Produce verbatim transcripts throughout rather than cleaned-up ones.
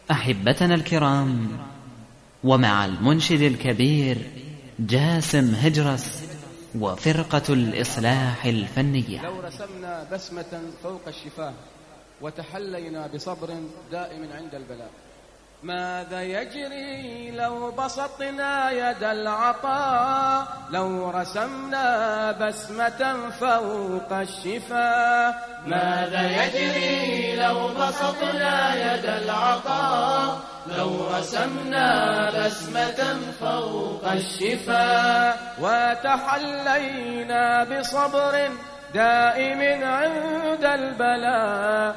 أحبتنا الكرام، ومع المنشد الكبير جاسم هجرس وفرقة الإصلاح الفنية. لو رسمنا بسمة فوق الشفاه وتحلينا بصبر دائم عند البلاء، ماذا يجري لو بسطنا يد العطاء؟ لو رسمنا بسمة فوق الشفاه، ماذا يجري لو بسطنا يد العطاء؟ لو رسمنا بسمة فوق الشفاه، وتحلينا بصبر دائم عند البلاء،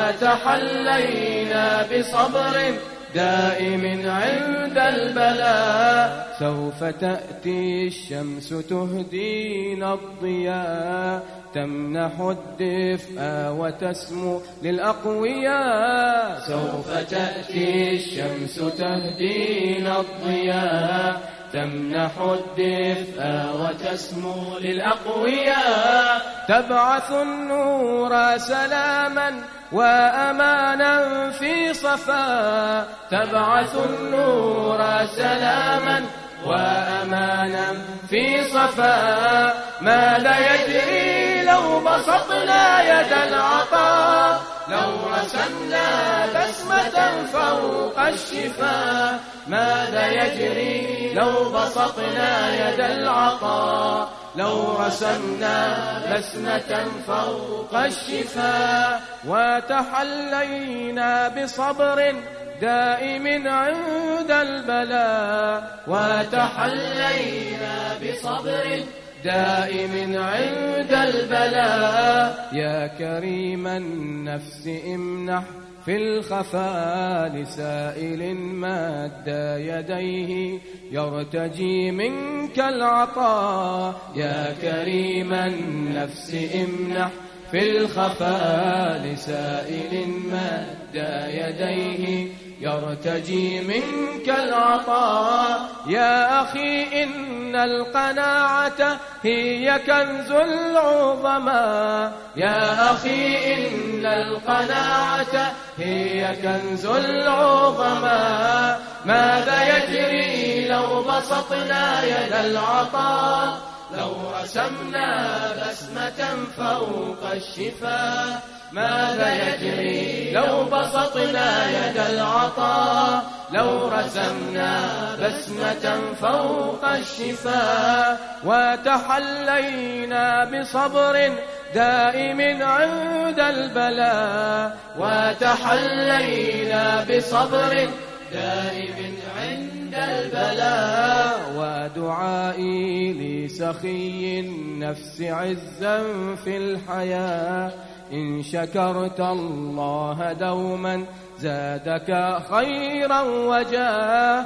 وتحلينا بصبر دائم عند البلاء، سوف تأتي الشمس تهدينا الضياء، تمنح الدفء وتسمو للأقوياء. سوف تأتي الشمس تهدينا الضياء، تمنح الدفء وتسمو للأقوياء، تبعث النور سلاما وأمانا في صفاء، تبعث النور سلاما وأمانا في صفاء، ماذا يجري لو بسطنا يد العطاء؟ لو رسمنا بسمة فوق الشفاه، ماذا يجري لو بسطنا يد العطاء؟ لو رسمنا بسمة فوق الشفاه، وتحلينا بصبر دائم عند البلاء، وتحلينا بصبر دائم عند البلاء، يا كريم النفس امنح في الخفاء لسائل مد يديه يرتجي منك العطاء، يا كريم النفس امنح في الخفاء لسائل مد يديه يرتجي منك العطاء، يا أخي إن القناعة هي كنز العظماء، يا أخي إن القناعة هي كنز العظماء، ماذا يجري لو بسطنا يد العطاء؟ لو رسمنا بسمة فوق الشفاه، ماذا يجري لو بسطنا يد العطاء؟ لو رسمنا بسمة فوق الشفاه، وتحلينا بصبر دائم عند البلاء، وتحلينا بصبر دائم عند البلاء، ودعائي لسخي النفس عزا في الحياة، إن شكرت الله دوما زادك خيرا وجاه،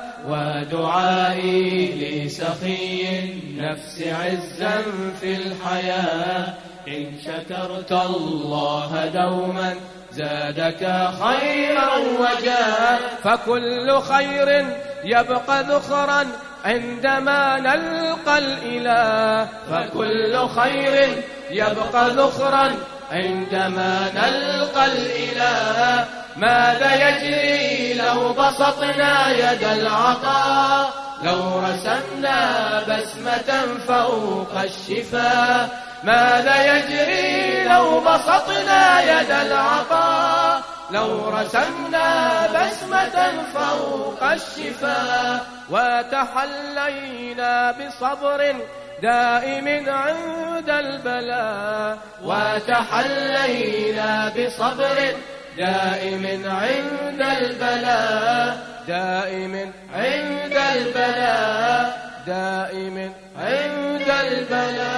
ودعائي لسخي النفس عزا في الحياة، إن شكرت الله دوما زادك خيرا وجاه، فكل خير يبقى ذخرا عندما نلقى الإله، فكل خير يبقى ذخرا عندما نلقى الإله، ماذا يجري لو بسطنا يد العطاء؟ لو رسمنا بسمة فوق الشفاه، ماذا يجري لو بسطنا يد العطاء؟ لو رسمنا بسمة فوق الشفاه، وتحلينا بصبر دائم عند البلاء، وتحلينا بصبر دائم عند البلاء، دائم عند البلاء، دائم عند البلاء.